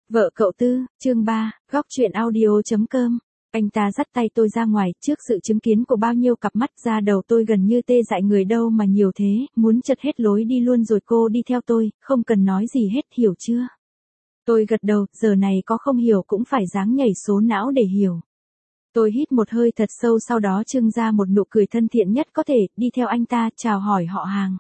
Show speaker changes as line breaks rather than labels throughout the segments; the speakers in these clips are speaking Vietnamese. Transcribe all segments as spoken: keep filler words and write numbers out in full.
Vợ cậu Tư, chương ba, góc chuyện audio.com. Anh ta dắt tay tôi ra ngoài, trước sự chứng kiến của bao nhiêu cặp mắt, da đầu tôi gần như tê dại, người đâu mà nhiều thế, muốn chật hết lối đi luôn rồi. Cô đi theo tôi, không cần nói gì hết, hiểu chưa? Tôi gật đầu, giờ này có không hiểu cũng phải dáng nhảy số não để hiểu. Tôi hít một hơi thật sâu, sau đó trưng ra một nụ cười thân thiện nhất có thể, đi theo anh ta, chào hỏi họ hàng.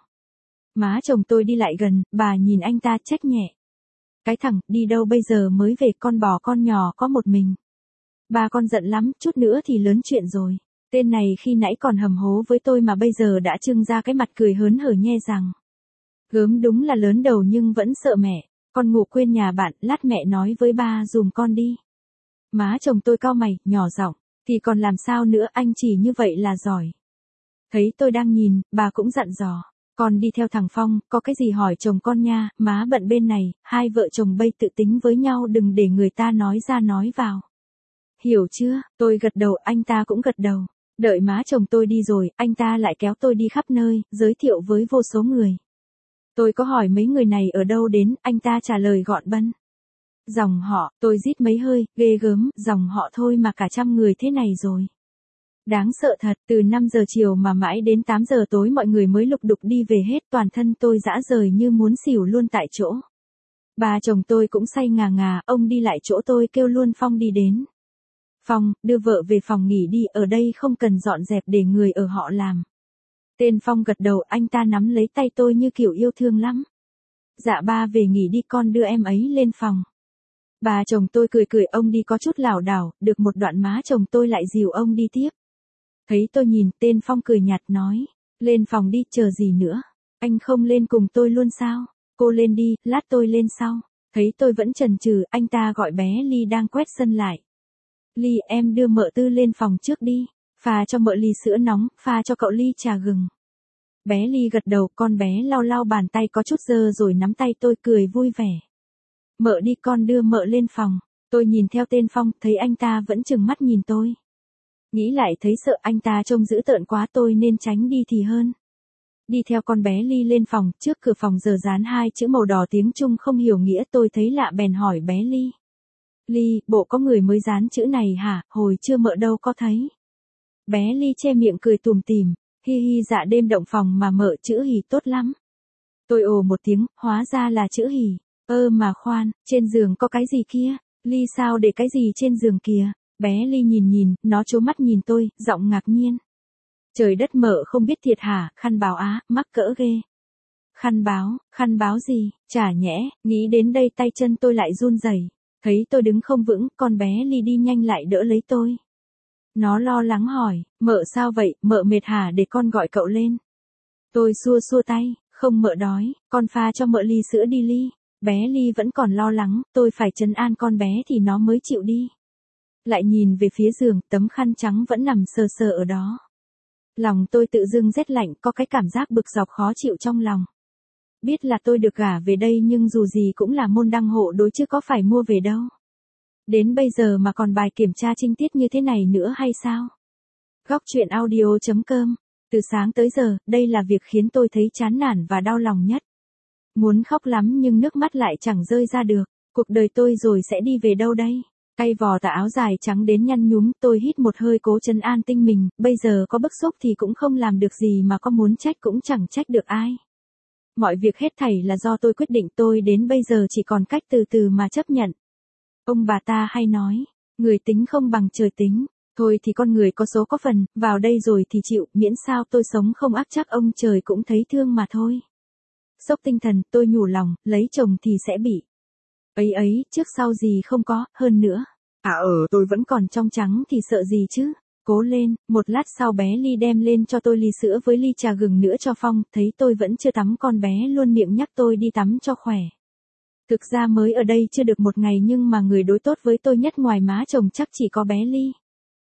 Má chồng tôi đi lại gần, bà nhìn anh ta trách nhẹ. Cái thằng, đi đâu bây giờ mới về, con bò con nhỏ có một mình. Bà con giận lắm, chút nữa thì lớn chuyện rồi. Tên này khi nãy còn hầm hố với tôi mà bây giờ đã trưng ra cái mặt cười hớn hở nhe rằng. Gớm đúng là lớn đầu nhưng vẫn sợ mẹ. Con ngủ quên nhà bạn, lát mẹ nói với ba dùm con đi. Má chồng tôi cau mày, nhỏ giọng, thì còn làm sao nữa, anh chỉ như vậy là giỏi. Thấy tôi đang nhìn, bà cũng dặn dò. Con đi theo thằng Phong, có cái gì hỏi chồng con nha, má bận bên này, hai vợ chồng bây tự tính với nhau, đừng để người ta nói ra nói vào. Hiểu chưa? Tôi gật đầu, anh ta cũng gật đầu. Đợi má chồng tôi đi rồi, anh ta lại kéo tôi đi khắp nơi, giới thiệu với vô số người. Tôi có hỏi mấy người này ở đâu đến, anh ta trả lời gọn bân. Dòng họ, tôi rít mấy hơi, ghê gớm, dòng họ thôi mà cả trăm người thế này rồi. Đáng sợ thật, từ năm giờ chiều mà mãi đến tám giờ tối mọi người mới lục đục đi về hết, toàn thân tôi rã rời như muốn xỉu luôn tại chỗ. Bà chồng tôi cũng say ngà ngà, ông đi lại chỗ tôi kêu luôn Phong đi đến. Phong, đưa vợ về phòng nghỉ đi, ở đây không cần dọn dẹp để người ở họ làm. Tên Phong gật đầu, anh ta nắm lấy tay tôi như kiểu yêu thương lắm. Dạ ba về nghỉ đi, con đưa em ấy lên phòng. Bà chồng tôi cười cười, ông đi có chút lảo đảo, được một đoạn má chồng tôi lại dìu ông đi tiếp. Thấy tôi nhìn, tên Phong cười nhạt nói, lên phòng đi, chờ gì nữa, anh không lên cùng tôi luôn sao, cô lên đi, lát tôi lên sau. Thấy tôi vẫn chần chừ, anh ta gọi bé Ly đang quét sân lại. Ly, em đưa mợ Tư lên phòng trước đi, pha cho mợ ly sữa nóng, pha cho cậu ly trà gừng. Bé Ly gật đầu, con bé lau lau bàn tay có chút dơ rồi nắm tay tôi cười vui vẻ. Mợ đi, con đưa mợ lên phòng. Tôi nhìn theo tên Phong, thấy anh ta vẫn trừng mắt nhìn tôi. Nghĩ lại thấy sợ, anh ta trông dữ tợn quá, tôi nên tránh đi thì hơn. Đi theo con bé Ly lên phòng, trước cửa phòng giờ dán hai chữ màu đỏ tiếng Trung không hiểu nghĩa, tôi thấy lạ bèn hỏi bé Ly. Ly, bộ có người mới dán chữ này hả, hồi chưa mợ đâu có thấy. Bé Ly che miệng cười tùm tìm, hi hi, dạ đêm động phòng mà mợ, chữ hỉ tốt lắm. Tôi ồ một tiếng, hóa ra là chữ hỉ. Ơ mà khoan, trên giường có cái gì kia? Ly, sao để cái gì trên giường kìa? Bé Ly nhìn nhìn, nó trố mắt nhìn tôi, giọng ngạc nhiên. Trời đất, mợ không biết thiệt hả, khăn báo á, mắc cỡ ghê. Khăn báo, khăn báo gì, chả nhẽ, nghĩ đến đây tay chân tôi lại run rẩy. Thấy tôi đứng không vững, con bé Ly đi nhanh lại đỡ lấy tôi. Nó lo lắng hỏi, mợ sao vậy, mợ mệt hả, để con gọi cậu lên. Tôi xua xua tay, không mợ đói, con pha cho mợ ly sữa đi Ly. Bé Ly vẫn còn lo lắng, tôi phải trấn an con bé thì nó mới chịu đi. Lại nhìn về phía giường, tấm khăn trắng vẫn nằm sờ sờ ở đó. Lòng tôi tự dưng rét lạnh, có cái cảm giác bực dọc khó chịu trong lòng. Biết là tôi được gả về đây nhưng dù gì cũng là môn đăng hộ đối chứ có phải mua về đâu. Đến bây giờ mà còn bài kiểm tra trinh tiết như thế này nữa hay sao? Góc chuyện audio.com. Từ sáng tới giờ, đây là việc khiến tôi thấy chán nản và đau lòng nhất. Muốn khóc lắm nhưng nước mắt lại chẳng rơi ra được. Cuộc đời tôi rồi sẽ đi về đâu đây? Cay vò tà áo dài trắng đến nhăn nhúm, tôi hít một hơi cố trấn an tinh mình, bây giờ có bức xúc thì cũng không làm được gì, mà có muốn trách cũng chẳng trách được ai. Mọi việc hết thảy là do tôi quyết định, tôi đến bây giờ chỉ còn cách từ từ mà chấp nhận. Ông bà ta hay nói, người tính không bằng trời tính, thôi thì con người có số có phần, vào đây rồi thì chịu, miễn sao tôi sống không ác chắc ông trời cũng thấy thương mà thôi. Sốc tinh thần, tôi nhủ lòng, lấy chồng thì sẽ bị. Ấy ấy, trước sau gì không có, hơn nữa. À ở tôi vẫn còn trong trắng thì sợ gì chứ. Cố lên, một lát sau bé Ly đem lên cho tôi ly sữa với ly trà gừng nữa cho Phong, thấy tôi vẫn chưa tắm, con bé luôn miệng nhắc tôi đi tắm cho khỏe. Thực ra mới ở đây chưa được một ngày nhưng mà người đối tốt với tôi nhất ngoài má chồng chắc chỉ có bé Ly.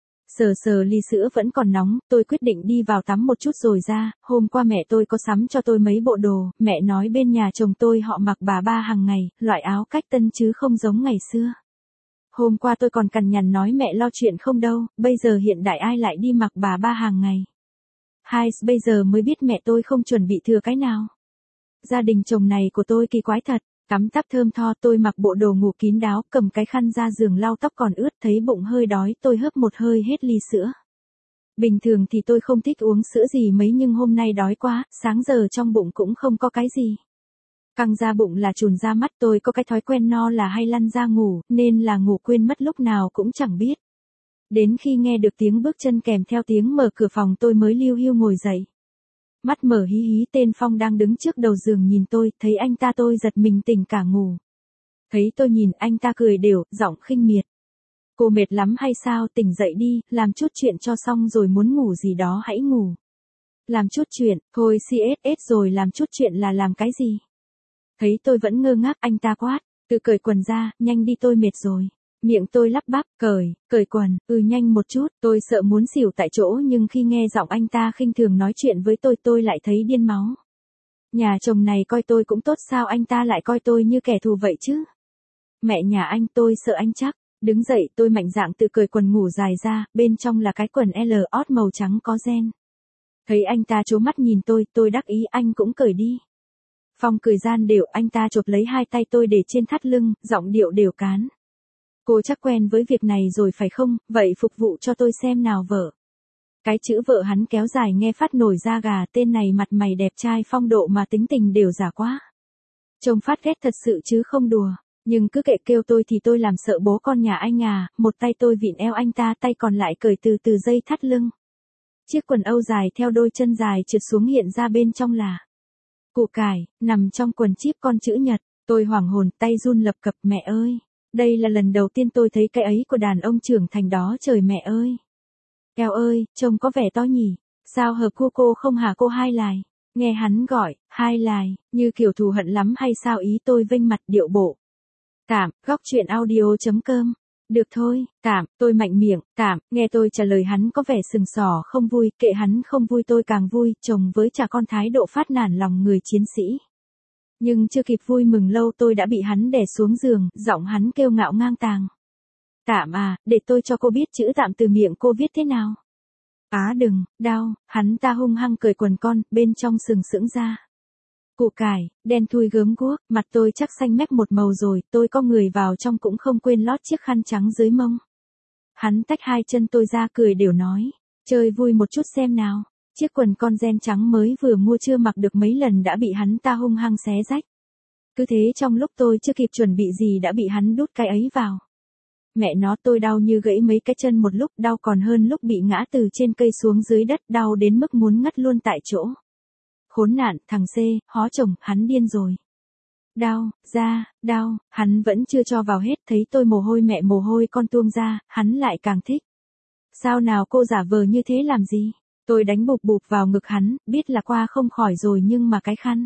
Sờ sờ ly sữa vẫn còn nóng, tôi quyết định đi vào tắm một chút rồi ra. Hôm qua mẹ tôi có sắm cho tôi mấy bộ đồ, mẹ nói bên nhà chồng tôi họ mặc bà ba hàng ngày, loại áo cách tân chứ không giống ngày xưa. Hôm qua tôi còn cằn nhằn nói mẹ lo chuyện không đâu, bây giờ hiện đại ai lại đi mặc bà ba hàng ngày. Hai, bây giờ mới biết mẹ tôi không chuẩn bị thừa cái nào. Gia đình chồng này của tôi kỳ quái thật. Tắm táp thơm tho, tôi mặc bộ đồ ngủ kín đáo, cầm cái khăn ra giường lau tóc còn ướt, thấy bụng hơi đói, tôi hớp một hơi hết ly sữa. Bình thường thì tôi không thích uống sữa gì mấy nhưng hôm nay đói quá, sáng giờ trong bụng cũng không có cái gì. Căng ra bụng là trùn ra mắt, tôi có cái thói quen no là hay lăn ra ngủ, nên là ngủ quên mất lúc nào cũng chẳng biết. Đến khi nghe được tiếng bước chân kèm theo tiếng mở cửa phòng tôi mới liu hiu ngồi dậy. Mắt mở hí hí, tên Phong đang đứng trước đầu giường nhìn tôi, thấy anh ta tôi giật mình tỉnh cả ngủ. Thấy tôi nhìn anh ta cười đều, giọng khinh miệt. Cô mệt lắm hay sao, tỉnh dậy đi, làm chút chuyện cho xong rồi muốn ngủ gì đó hãy ngủ. Làm chút chuyện, thôi xê ét ét rồi làm chút chuyện là làm cái gì? Thấy tôi vẫn ngơ ngác anh ta quát, tự cởi quần ra, nhanh đi tôi mệt rồi. Miệng tôi lắp bắp, cởi, cởi quần, ừ nhanh một chút, tôi sợ muốn xỉu tại chỗ nhưng khi nghe giọng anh ta khinh thường nói chuyện với tôi tôi lại thấy điên máu. Nhà chồng này coi tôi cũng tốt sao anh ta lại coi tôi như kẻ thù vậy chứ? Mẹ nhà anh tôi sợ anh chắc. Đứng dậy tôi mạnh dạn tự cởi quần ngủ dài ra, bên trong là cái quần L ót màu trắng có ren. Thấy anh ta trố mắt nhìn tôi, tôi đắc ý anh cũng cởi đi. Phong cười gian đều, anh ta chộp lấy hai tay tôi để trên thắt lưng, giọng điệu đều cán. Cô chắc quen với việc này rồi phải không, vậy phục vụ cho tôi xem nào vợ. Cái chữ vợ hắn kéo dài nghe phát nổi da gà, tên này mặt mày đẹp trai phong độ mà tính tình đều giả quá. Trông phát ghét thật sự chứ không đùa. Nhưng cứ kệ kêu tôi thì tôi làm sợ bố con nhà anh à, một tay tôi vịn eo anh ta, tay còn lại cởi từ từ dây thắt lưng. Chiếc quần âu dài theo đôi chân dài trượt xuống hiện ra bên trong là củ cải, nằm trong quần chíp con chữ nhật, tôi hoảng hồn, tay run lập cập, mẹ ơi, đây là lần đầu tiên tôi thấy cái ấy của đàn ông trưởng thành đó trời mẹ ơi. Eo ơi, trông có vẻ to nhỉ, sao hợp cô cô không hả cô Hai Lài? Nghe hắn gọi, Hai Lài, như kiểu thù hận lắm hay sao ý tôi vênh mặt điệu bộ. Tạm, góc chuyện audio chấm com. Được thôi, tạm, tôi mạnh miệng, tạm, nghe tôi trả lời hắn có vẻ sừng sỏ không vui, kệ hắn không vui tôi càng vui, chồng với cha con thái độ phát nản lòng người chiến sĩ. Nhưng chưa kịp vui mừng lâu tôi đã bị hắn đè xuống giường, giọng hắn kêu ngạo ngang tàng. Tạm à, để tôi cho cô biết chữ tạm từ miệng cô viết thế nào. Á đừng, đau, hắn ta hung hăng cởi quần con, bên trong sừng sững ra. Củ cải, đen thui gớm guốc, mặt tôi chắc xanh mét một màu rồi, tôi có người vào trong cũng không quên lót chiếc khăn trắng dưới mông. Hắn tách hai chân tôi ra cười đều nói, chơi vui một chút xem nào. Chiếc quần con ren trắng mới vừa mua chưa mặc được mấy lần đã bị hắn ta hung hăng xé rách. Cứ thế trong lúc tôi chưa kịp chuẩn bị gì đã bị hắn đút cái ấy vào. Mẹ nó tôi đau như gãy mấy cái chân một lúc, đau còn hơn lúc bị ngã từ trên cây xuống dưới đất, đau đến mức muốn ngất luôn tại chỗ. Khốn nạn, thằng C, hó chồng, hắn điên rồi. Đau, ra, đau, hắn vẫn chưa cho vào hết, thấy tôi mồ hôi mẹ mồ hôi con tuông ra, hắn lại càng thích. Sao nào cô giả vờ như thế làm gì? Tôi đánh bụp bụp vào ngực hắn, biết là qua không khỏi rồi nhưng mà cái khăn.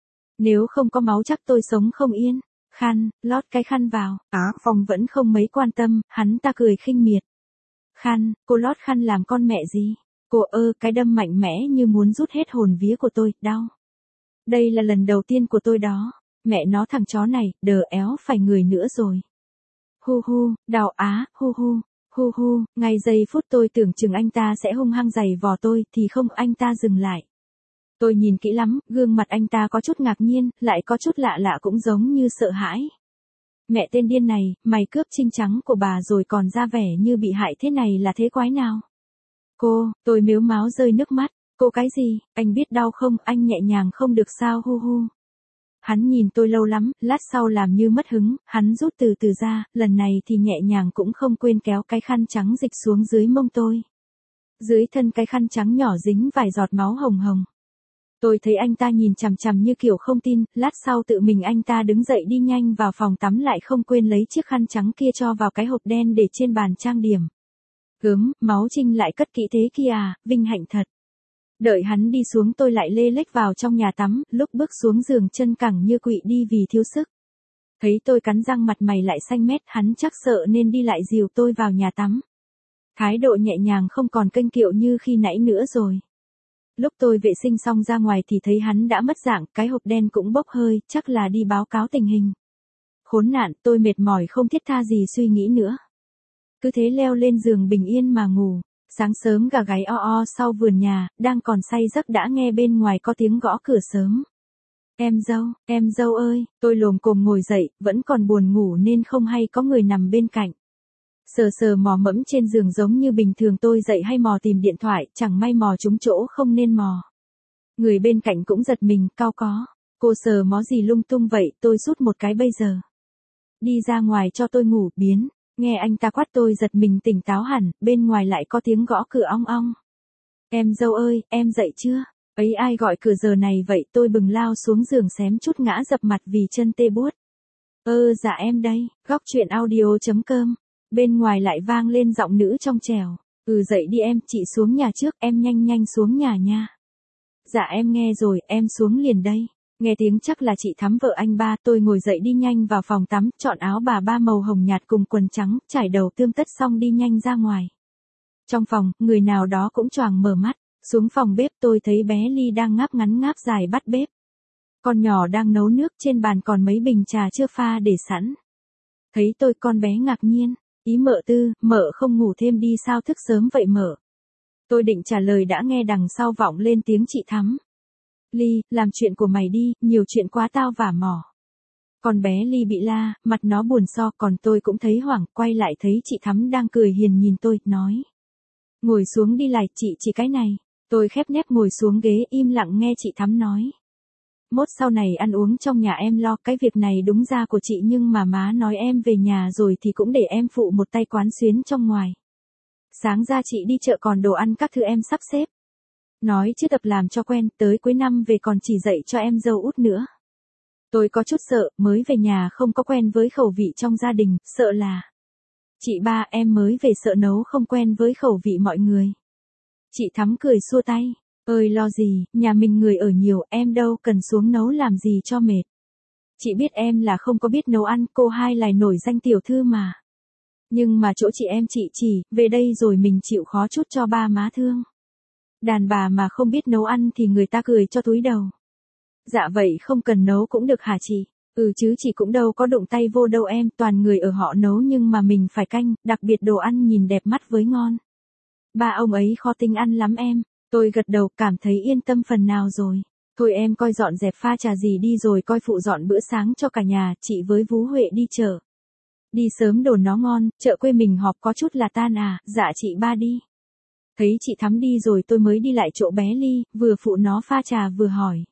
Nếu không có máu chắc tôi sống không yên. Khăn, lót cái khăn vào, á, Phong vẫn không mấy quan tâm, hắn ta cười khinh miệt. Khăn, cô lót khăn làm con mẹ gì? Cô ơ, cái đâm mạnh mẽ như muốn rút hết hồn vía của tôi, đau. Đây là lần đầu tiên của tôi đó. Mẹ nó thằng chó này, đờ éo phải người nữa rồi. Hu hu, đau á, hu hu, hu hu, ngay giây phút tôi tưởng chừng anh ta sẽ hung hăng giày vò tôi, thì không, anh ta dừng lại. Tôi nhìn kỹ lắm, gương mặt anh ta có chút ngạc nhiên, lại có chút lạ lạ cũng giống như sợ hãi. Mẹ tên điên này, mày cướp trinh trắng của bà rồi còn ra vẻ như bị hại thế này là thế quái nào? Cô, tôi mếu máo rơi nước mắt, cô cái gì, anh biết đau không, anh nhẹ nhàng không được sao hu hu. Hắn nhìn tôi lâu lắm, lát sau làm như mất hứng, hắn rút từ từ ra, lần này thì nhẹ nhàng cũng không quên kéo cái khăn trắng dịch xuống dưới mông tôi. Dưới thân cái khăn trắng nhỏ dính vài giọt máu hồng hồng. Tôi thấy anh ta nhìn chằm chằm như kiểu không tin, lát sau tự mình anh ta đứng dậy đi nhanh vào phòng tắm lại không quên lấy chiếc khăn trắng kia cho vào cái hộp đen để trên bàn trang điểm. Gớm, máu Trinh lại cất kỹ thế kia à, vinh hạnh thật. Đợi hắn đi xuống tôi lại lê lếch vào trong nhà tắm, lúc bước xuống giường chân cẳng như quỵ đi vì thiếu sức. Thấy tôi cắn răng mặt mày lại xanh mét, hắn chắc sợ nên đi lại dìu tôi vào nhà tắm. Thái độ nhẹ nhàng không còn kênh kiệu như khi nãy nữa rồi. Lúc tôi vệ sinh xong ra ngoài thì thấy hắn đã mất dạng, cái hộp đen cũng bốc hơi, chắc là đi báo cáo tình hình. Khốn nạn, tôi mệt mỏi không thiết tha gì suy nghĩ nữa. Cứ thế leo lên giường bình yên mà ngủ. Sáng sớm gà gáy o o sau vườn nhà, đang còn say giấc đã nghe bên ngoài có tiếng gõ cửa sớm. Em dâu, em dâu ơi, tôi lồm cồm ngồi dậy, vẫn còn buồn ngủ nên không hay có người nằm bên cạnh. Sờ sờ mò mẫm trên giường giống như bình thường tôi dậy hay mò tìm điện thoại, chẳng may mò trúng chỗ không nên mò. Người bên cạnh cũng giật mình, cau có. Cô sờ mó gì lung tung vậy, tôi rút một cái bây giờ. Đi ra ngoài cho tôi ngủ, biến. Nghe anh ta quát tôi giật mình tỉnh táo hẳn, bên ngoài lại có tiếng gõ cửa ong ong. Em dâu ơi, em dậy chưa? Ấy ai gọi cửa giờ này vậy, tôi bừng lao xuống giường xém chút ngã dập mặt vì chân tê buốt. Ơ dạ em đây, góc chuyện audio.com. Bên ngoài lại vang lên giọng nữ trong trẻo. Ừ dậy đi em, chị xuống nhà trước, em nhanh nhanh xuống nhà nha. Dạ em nghe rồi, em xuống liền đây. Nghe tiếng chắc là chị Thắm vợ anh ba, tôi ngồi dậy đi nhanh vào phòng tắm, chọn áo bà ba màu hồng nhạt cùng quần trắng, trải đầu tươm tất xong đi nhanh ra ngoài. Trong phòng, người nào đó cũng choàng mở mắt, xuống phòng bếp tôi thấy bé Ly đang ngáp ngắn ngáp dài bắt bếp. Con nhỏ đang nấu nước, trên bàn còn mấy bình trà chưa pha để sẵn. Thấy tôi con bé ngạc nhiên, ý mợ Tư, mợ không ngủ thêm đi sao thức sớm vậy mợ? Tôi định trả lời đã nghe đằng sau vọng lên tiếng chị Thắm. Ly, làm chuyện của mày đi, nhiều chuyện quá tao vả mỏ. Con bé Ly bị la, mặt nó buồn so, còn tôi cũng thấy hoảng, quay lại thấy chị Thắm đang cười hiền nhìn tôi, nói. Ngồi xuống đi lại, chị chỉ cái này. Tôi khép nép ngồi xuống ghế im lặng nghe chị Thắm nói. Mốt sau này ăn uống trong nhà em lo, cái việc này đúng ra của chị nhưng mà má nói em về nhà rồi thì cũng để em phụ một tay quán xuyến trong ngoài. Sáng ra chị đi chợ còn đồ ăn các thứ em sắp xếp. Nói chứ tập làm cho quen, tới cuối năm về còn chỉ dạy cho em dâu út nữa. Tôi có chút sợ, mới về nhà không có quen với khẩu vị trong gia đình, sợ là. Chị ba em mới về sợ nấu không quen với khẩu vị mọi người. Chị Thắm cười xua tay. Ơi lo gì, nhà mình người ở nhiều, em đâu cần xuống nấu làm gì cho mệt. Chị biết em là không có biết nấu ăn, cô hai lại nổi danh tiểu thư mà. Nhưng mà chỗ chị em chị chỉ, về đây rồi mình chịu khó chút cho ba má thương. Đàn bà mà không biết nấu ăn thì người ta cười cho túi đầu. Dạ vậy không cần nấu cũng được hả chị? Ừ chứ chị cũng đâu có đụng tay vô đâu em, toàn người ở họ nấu nhưng mà mình phải canh, đặc biệt đồ ăn nhìn đẹp mắt với ngon. Ba ông ấy khó tính ăn lắm em. Tôi gật đầu cảm thấy yên tâm phần nào rồi. Thôi em coi dọn dẹp pha trà gì đi rồi coi phụ dọn bữa sáng cho cả nhà, chị với Vú Huệ đi chợ. Đi sớm đồ nó ngon, chợ quê mình họp có chút là tan à, dạ chị ba đi. Thấy chị Thắm đi rồi tôi mới đi lại chỗ bé Ly, vừa phụ nó pha trà vừa hỏi.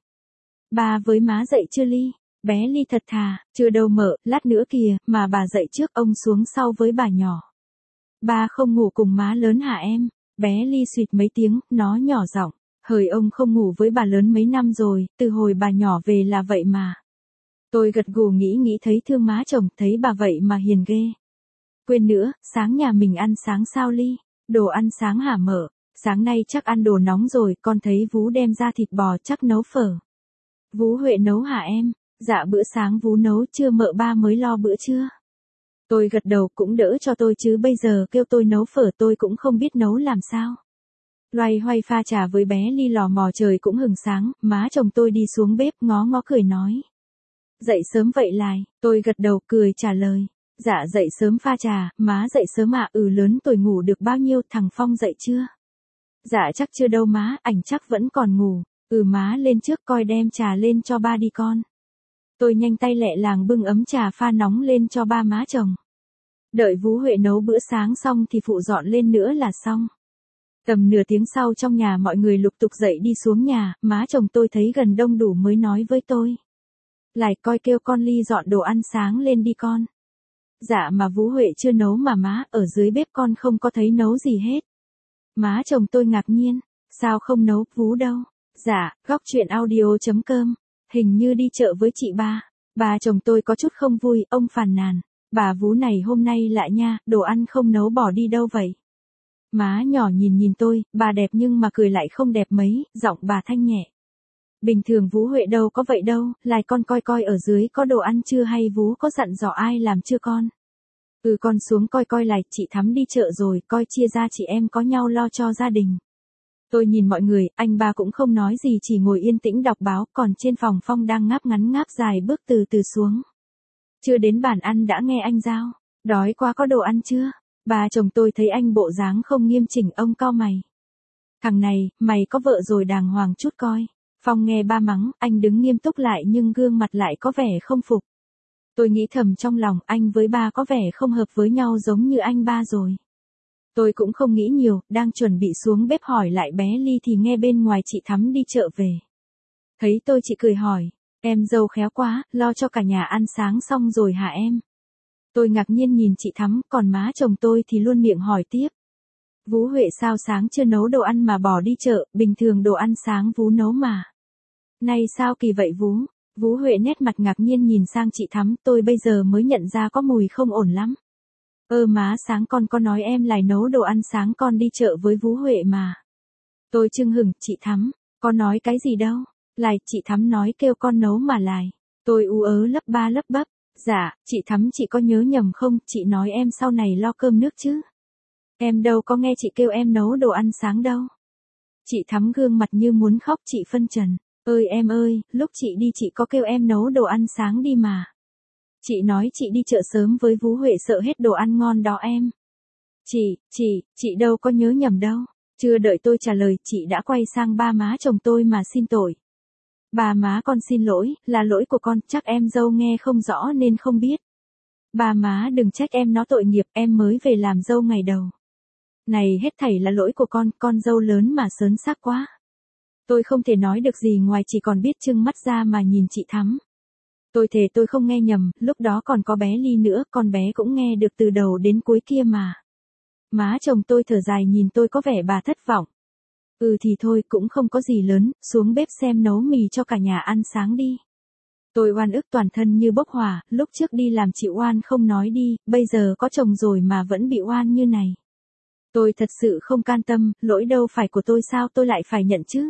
Ba với má dậy chưa Ly? Bé Ly thật thà, chưa đâu mợ, lát nữa kìa, mà bà dậy trước ông xuống sau với bà nhỏ. Ba không ngủ cùng má lớn hả em? Bé Ly suýt mấy tiếng, nó nhỏ giọng. Hời ông không ngủ với bà lớn mấy năm rồi, từ hồi bà nhỏ về là vậy mà. Tôi gật gù nghĩ nghĩ thấy thương má chồng, thấy bà vậy mà hiền ghê. Quên nữa, sáng nhà mình ăn sáng sao Ly? Đồ ăn sáng hả mợ? Sáng nay chắc ăn đồ nóng rồi, con thấy Vú đem ra thịt bò chắc nấu phở. Vú Huệ nấu hả em? Dạ bữa sáng Vú nấu chưa mợ ba mới lo bữa trưa. Tôi gật đầu cũng đỡ cho tôi chứ bây giờ kêu tôi nấu phở tôi cũng không biết nấu làm sao. Loay hoay pha trà với bé Ly lò mò trời cũng hừng sáng, má chồng tôi đi xuống bếp ngó ngó cười nói. Dậy sớm vậy lại, tôi gật đầu cười trả lời. Dạ dậy sớm pha trà, má dậy sớm ạ, ừ lớn tuổi ngủ được bao nhiêu, thằng Phong dậy chưa? Dạ chắc chưa đâu má, ảnh chắc vẫn còn ngủ, ừ má lên trước coi đem trà lên cho ba đi con. Tôi nhanh tay lẹ làng bưng ấm trà pha nóng lên cho ba má chồng. Đợi Vú Huệ nấu bữa sáng xong thì phụ dọn lên nữa là xong. Tầm nửa tiếng sau trong nhà mọi người lục tục dậy đi xuống nhà, má chồng tôi thấy gần đông đủ mới nói với tôi. Lại coi kêu con Ly dọn đồ ăn sáng lên đi con. Dạ mà Vú Huệ chưa nấu mà má, ở dưới bếp con không có thấy nấu gì hết. Má chồng tôi ngạc nhiên, sao không nấu Vú đâu? Dạ, góc chuyện audio.com, hình như đi chợ với chị ba. Bà chồng tôi có chút không vui, ông phàn nàn. Bà Vú này hôm nay lại nha, đồ ăn không nấu bỏ đi đâu vậy? Má nhỏ nhìn nhìn tôi, bà đẹp nhưng mà cười lại không đẹp mấy, giọng bà thanh nhẹ. Bình thường Vú Huệ đâu có vậy đâu, lại con coi coi ở dưới có đồ ăn chưa hay Vú có dặn dò ai làm chưa con? Ừ con xuống coi coi lại, chị Thắm đi chợ rồi, coi chia ra chị em có nhau lo cho gia đình. Tôi nhìn mọi người, anh ba cũng không nói gì chỉ ngồi yên tĩnh đọc báo, còn trên phòng Phong đang ngáp ngắn ngáp dài bước từ từ xuống. Chưa đến bàn ăn đã nghe anh giao, đói quá có đồ ăn chưa? Bà chồng tôi thấy anh bộ dáng không nghiêm chỉnh ông cau mày. Thằng này, mày có vợ rồi đàng hoàng chút coi. Phong nghe ba mắng, anh đứng nghiêm túc lại nhưng gương mặt lại có vẻ không phục. Tôi nghĩ thầm trong lòng, anh với ba có vẻ không hợp với nhau giống như anh ba rồi. Tôi cũng không nghĩ nhiều, đang chuẩn bị xuống bếp hỏi lại bé Ly thì nghe bên ngoài chị Thắm đi chợ về. Thấy tôi chị cười hỏi, em dâu khéo quá, lo cho cả nhà ăn sáng xong rồi hả em? Tôi ngạc nhiên nhìn chị Thắm, còn má chồng tôi thì luôn miệng hỏi tiếp. Vú Huệ sao sáng chưa nấu đồ ăn mà bỏ đi chợ, bình thường đồ ăn sáng vú nấu mà. Này sao kỳ vậy vú? Vú Huệ nét mặt ngạc nhiên nhìn sang chị Thắm, tôi bây giờ mới nhận ra có mùi không ổn lắm. Ơ má sáng con có nói em lại nấu đồ ăn sáng con đi chợ với vú Huệ mà. Tôi chưng hửng, chị Thắm, con nói cái gì đâu? Lại, chị Thắm nói kêu con nấu mà lại. Tôi ú ớ lấp ba lấp bắp. Dạ, chị Thắm chị có nhớ nhầm không, chị nói em sau này lo cơm nước chứ. Em đâu có nghe chị kêu em nấu đồ ăn sáng đâu. Chị Thắm gương mặt như muốn khóc, chị phân trần. Ơi em ơi, lúc chị đi chị có kêu em nấu đồ ăn sáng đi mà. Chị nói chị đi chợ sớm với vú Huệ sợ hết đồ ăn ngon đó em. Chị, chị, chị đâu có nhớ nhầm đâu. Chưa đợi tôi trả lời, chị đã quay sang ba má chồng tôi mà xin tội. Bà má con xin lỗi, là lỗi của con, chắc em dâu nghe không rõ nên không biết. Bà má đừng trách em nó tội nghiệp, em mới về làm dâu ngày đầu. Này hết thảy là lỗi của con, con dâu lớn mà sớn xác quá. Tôi không thể nói được gì ngoài chỉ còn biết trưng mắt ra mà nhìn chị Thắm. Tôi thề tôi không nghe nhầm, lúc đó còn có bé Ly nữa, con bé cũng nghe được từ đầu đến cuối kia mà. Má chồng tôi thở dài nhìn tôi có vẻ bà thất vọng. Ừ thì thôi, cũng không có gì lớn, xuống bếp xem nấu mì cho cả nhà ăn sáng đi. Tôi oan ức toàn thân như bốc hỏa, lúc trước đi làm chị oan không nói đi, bây giờ có chồng rồi mà vẫn bị oan như này. Tôi thật sự không can tâm, lỗi đâu phải của tôi sao tôi lại phải nhận chứ.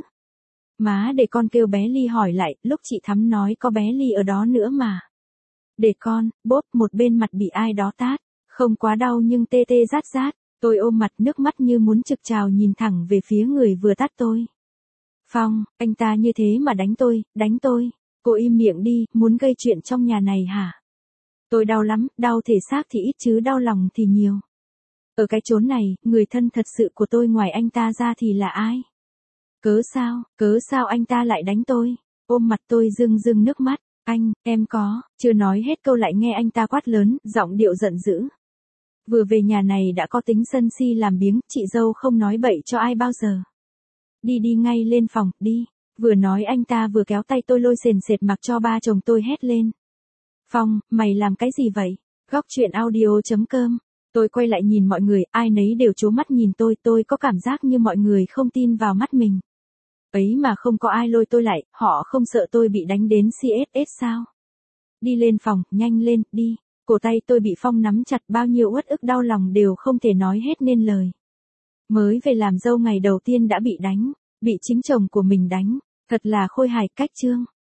Má để con kêu bé Ly hỏi lại, lúc chị Thắm nói có bé Ly ở đó nữa mà. Để con, bốp một bên mặt bị ai đó tát, không quá đau nhưng tê tê rát rát, tôi ôm mặt nước mắt như muốn trực trào nhìn thẳng về phía người vừa tát tôi. Phong, anh ta như thế mà đánh tôi, đánh tôi, cô im miệng đi, muốn gây chuyện trong nhà này hả? Tôi đau lắm, đau thể xác thì ít chứ đau lòng thì nhiều. Ở cái chốn này, người thân thật sự của tôi ngoài anh ta ra thì là ai? Cớ sao, cớ sao anh ta lại đánh tôi? Ôm mặt tôi rưng rưng nước mắt, anh, em có, chưa nói hết câu lại nghe anh ta quát lớn, giọng điệu giận dữ. Vừa về nhà này đã có tính sân si làm biếng, chị dâu không nói bậy cho ai bao giờ. Đi đi ngay lên phòng, đi. Vừa nói anh ta vừa kéo tay tôi lôi sền sệt mặc cho ba chồng tôi hét lên. Phong, mày làm cái gì vậy? Góc chuyện audio chấm com. Tôi quay lại nhìn mọi người, ai nấy đều trố mắt nhìn tôi, tôi có cảm giác như mọi người không tin vào mắt mình. Ấy mà không có ai lôi tôi lại, họ không sợ tôi bị đánh đến xê ét ét sao? Đi lên phòng, nhanh lên, đi. Cổ tay tôi bị Phong nắm chặt, bao nhiêu uất ức đau lòng đều không thể nói hết nên lời. Mới về làm dâu ngày đầu tiên đã bị đánh, bị chính chồng của mình đánh, thật là khôi hài cách chương.